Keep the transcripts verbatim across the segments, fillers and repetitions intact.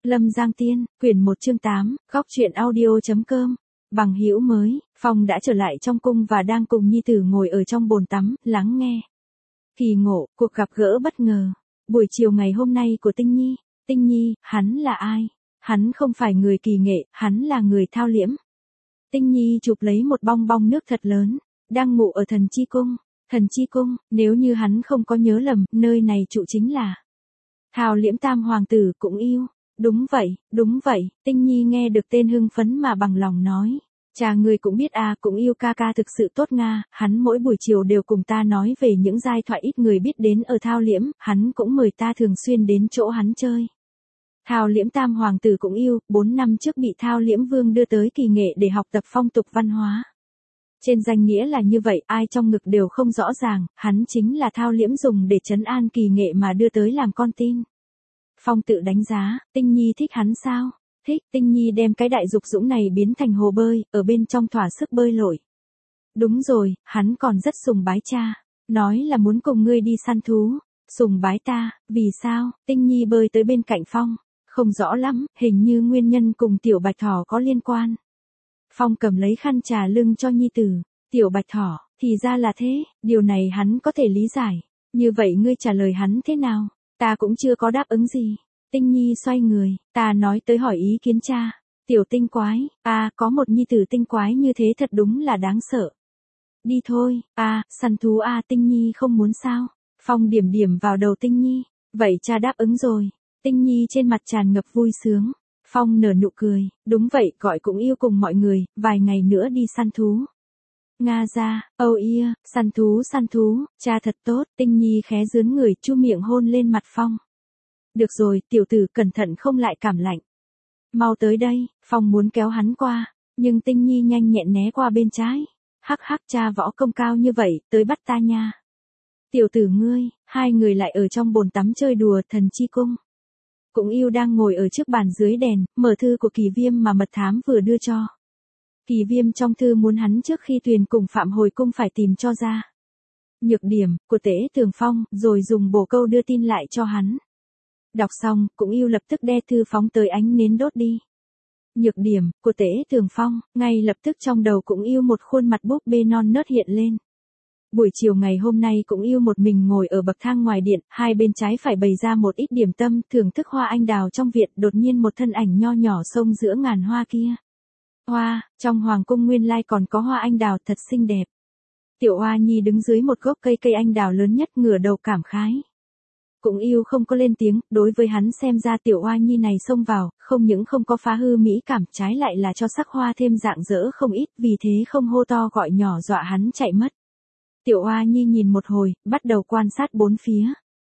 Lâm Giang Tiên, quyển một chương tám, góc truyện audio.com. Bằng hữu mới, Phong đã trở lại trong cung và đang cùng nhi tử ngồi ở trong bồn tắm, lắng nghe. Kỳ ngộ, cuộc gặp gỡ bất ngờ. Buổi chiều ngày hôm nay của Tinh Nhi. Tinh Nhi, hắn là ai? Hắn không phải người kỳ nghệ, hắn là người thao liễm. Tinh Nhi chụp lấy một bong bong nước thật lớn, đang ngủ ở thần chi cung. Thần chi cung, nếu như hắn không có nhớ lầm, nơi này trụ chính là Thao Liễm Tam Hoàng tử Cũng Yêu. Đúng vậy, đúng vậy, Tinh Nhi nghe được tên hưng phấn mà bằng lòng nói. Cha ngươi cũng biết à, Cũng Yêu ca ca thực sự tốt nga, hắn mỗi buổi chiều đều cùng ta nói về những giai thoại ít người biết đến ở Thao Liễm, hắn cũng mời ta thường xuyên đến chỗ hắn chơi. Thao Liễm Tam Hoàng tử Cũng Yêu, bốn năm trước bị Thao Liễm Vương đưa tới kỳ nghệ để học tập phong tục văn hóa. Trên danh nghĩa là như vậy, ai trong ngực đều không rõ ràng, hắn chính là Thao Liễm dùng để trấn an kỳ nghệ mà đưa tới làm con tin. Phong tự đánh giá, Tinh Nhi thích hắn sao? Thích. Tinh Nhi đem cái đại dục dũng này biến thành hồ bơi, ở bên trong thỏa sức bơi lội. Đúng rồi, hắn còn rất sùng bái cha. Nói là muốn cùng ngươi đi săn thú. Sùng bái ta, vì sao? Tinh Nhi bơi tới bên cạnh Phong. Không rõ lắm, hình như nguyên nhân cùng tiểu bạch thỏ có liên quan. Phong cầm lấy khăn trà lưng cho nhi tử. Tiểu bạch thỏ, thì ra là thế, điều này hắn có thể lý giải. Như vậy ngươi trả lời hắn thế nào? Ta cũng chưa có đáp ứng gì. Tinh Nhi xoay người, ta nói tới hỏi ý kiến cha. Tiểu tinh quái, à, có một nhi tử tinh quái như thế thật đúng là đáng sợ. Đi thôi, à, săn thú à, Tinh Nhi không muốn sao? Phong điểm điểm vào đầu Tinh Nhi, vậy cha đáp ứng rồi. Tinh Nhi trên mặt tràn ngập vui sướng. Phong nở nụ cười, đúng vậy, gọi Cũng Yêu cùng mọi người, vài ngày nữa đi săn thú. Nga ra, âu ia, săn thú săn thú, cha thật tốt. Tinh Nhi khé dướn người, chu miệng hôn lên mặt Phong. Được rồi, tiểu tử, cẩn thận không lại cảm lạnh. Mau tới đây. Phong muốn kéo hắn qua, nhưng Tinh Nhi nhanh nhẹn né qua bên trái. Hắc hắc, cha võ công cao như vậy, tới bắt ta nha. Tiểu tử ngươi, hai người lại ở trong bồn tắm chơi đùa thần chi cung. Cũng Yêu đang ngồi ở trước bàn dưới đèn, mở thư của Kỳ Viêm mà mật thám vừa đưa cho. Kỳ Viêm trong thư muốn hắn trước khi thuyền cùng Phạm hồi cung phải tìm cho ra nhược điểm của Tế Tường Phong, rồi dùng bổ câu đưa tin lại cho hắn. Đọc xong, Cũng Yêu lập tức đe thư phóng tới ánh nến đốt đi. Nhược điểm của Tế Tường Phong, ngay lập tức trong đầu Cũng Yêu một khuôn mặt búp bê non nớt hiện lên. Buổi chiều ngày hôm nay Cũng Yêu một mình ngồi ở bậc thang ngoài điện, hai bên trái phải bày ra một ít điểm tâm, thưởng thức hoa anh đào trong viện, đột nhiên một thân ảnh nho nhỏ xông giữa ngàn hoa kia. Hoa, trong hoàng cung nguyên lai còn có hoa anh đào thật xinh đẹp. Tiểu Hoa Nhi đứng dưới một gốc cây cây anh đào lớn nhất, ngửa đầu cảm khái. Cũng Yêu không có lên tiếng, đối với hắn xem ra Tiểu Hoa Nhi này xông vào, không những không có phá hư mỹ cảm, trái lại là cho sắc hoa thêm dạng dỡ không ít, vì thế không hô to gọi nhỏ dọa hắn chạy mất. Tiểu Hoa Nhi nhìn một hồi, bắt đầu quan sát bốn phía.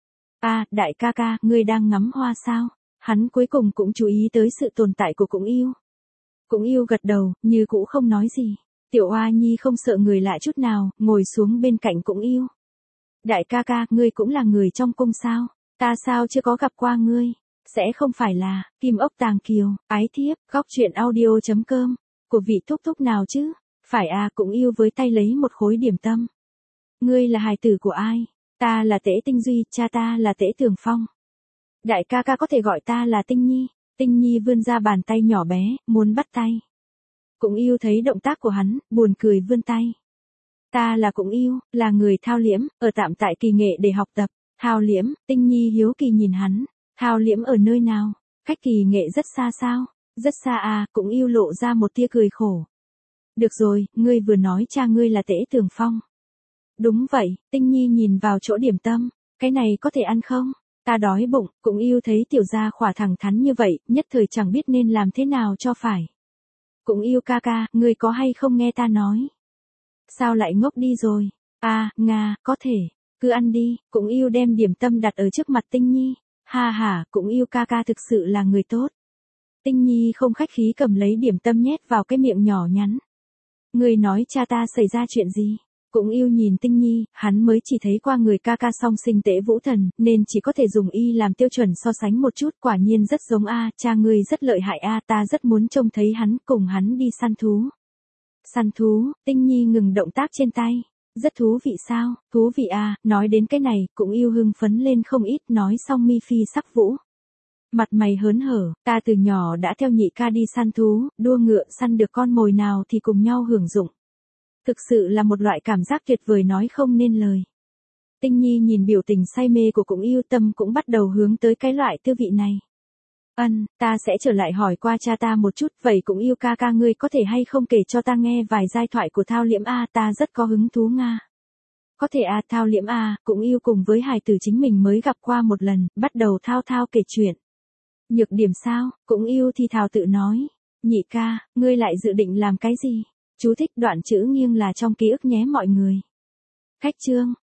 À, đại ca ca, ngươi đang ngắm hoa sao? Hắn cuối cùng cũng chú ý tới sự tồn tại của Cũng Yêu. Cũng Yêu gật đầu, như cũ không nói gì. Tiểu Hoa Nhi không sợ người lạ chút nào, ngồi xuống bên cạnh Cũng Yêu. Đại ca ca, ngươi cũng là người trong cung sao? Ta sao chưa có gặp qua ngươi? Sẽ không phải là Kim Ốc Tàng Kiều, ái thiếp, góc truyện audio.com, của vị thúc thúc nào chứ? Phải à, Cũng Yêu với tay lấy một khối điểm tâm. Ngươi là hài tử của ai? Ta là Tế Tinh Duy, cha ta là Tế Tường Phong. Đại ca ca có thể gọi ta là Tinh Nhi. Tinh Nhi vươn ra bàn tay nhỏ bé, muốn bắt tay. Cũng Yêu thấy động tác của hắn, buồn cười vươn tay. Ta là Cũng Yêu, là người Thao Liễm, ở tạm tại kỳ nghệ để học tập. Thao Liễm, Tinh Nhi hiếu kỳ nhìn hắn. Thao Liễm ở nơi nào? Cách kỳ nghệ rất xa sao? Rất xa à, Cũng Yêu lộ ra một tia cười khổ. Được rồi, ngươi vừa nói cha ngươi là Tế Tường Phong. Đúng vậy, Tinh Nhi nhìn vào chỗ điểm tâm. Cái này có thể ăn không? Ta đói bụng. Cũng Yêu thấy tiểu gia khỏa thẳng thắn như vậy, nhất thời chẳng biết nên làm thế nào cho phải. Cũng Yêu ca ca, ngươi có hay không nghe ta nói? Sao lại ngốc đi rồi? À, Nga, có thể. Cứ ăn đi. Cũng Yêu đem điểm tâm đặt ở trước mặt Tinh Nhi. Ha ha, Cũng Yêu ca ca thực sự là người tốt. Tinh Nhi không khách khí cầm lấy điểm tâm nhét vào cái miệng nhỏ nhắn. Ngươi nói cha ta xảy ra chuyện gì? Cũng Yêu nhìn Tinh Nhi, hắn mới chỉ thấy qua người ca ca song sinh Tế Vũ Thần, nên chỉ có thể dùng y làm tiêu chuẩn so sánh một chút, quả nhiên rất giống a, cha ngươi rất lợi hại a, ta rất muốn trông thấy hắn, cùng hắn đi săn thú. Săn thú? Tinh Nhi ngừng động tác trên tay. Rất thú vị sao? Thú vị a, nói đến cái này, Cũng Yêu hưng phấn lên không ít, nói xong mi phi sắc vũ. Mặt mày hớn hở, ta từ nhỏ đã theo nhị ca đi săn thú, đua ngựa săn được con mồi nào thì cùng nhau hưởng dụng. Thực sự là một loại cảm giác tuyệt vời nói không nên lời. Tinh Nhi nhìn biểu tình say mê của Cũng Yêu, tâm cũng bắt đầu hướng tới cái loại tư vị này. Ân, ta sẽ trở lại hỏi qua cha ta một chút, vậy Cũng Yêu ca ca ngươi có thể hay không kể cho ta nghe vài giai thoại của Thao Liễm a, ta rất có hứng thú nga. Có thể à, Thao Liễm a, Cũng Yêu cùng với hài tử chính mình mới gặp qua một lần, bắt đầu thao thao kể chuyện. Nhược điểm sao? Cũng Yêu thì thào tự nói. Nhị ca, ngươi lại dự định làm cái gì? Chú thích đoạn chữ nghiêng là trong ký ức nhé mọi người. Khách chương.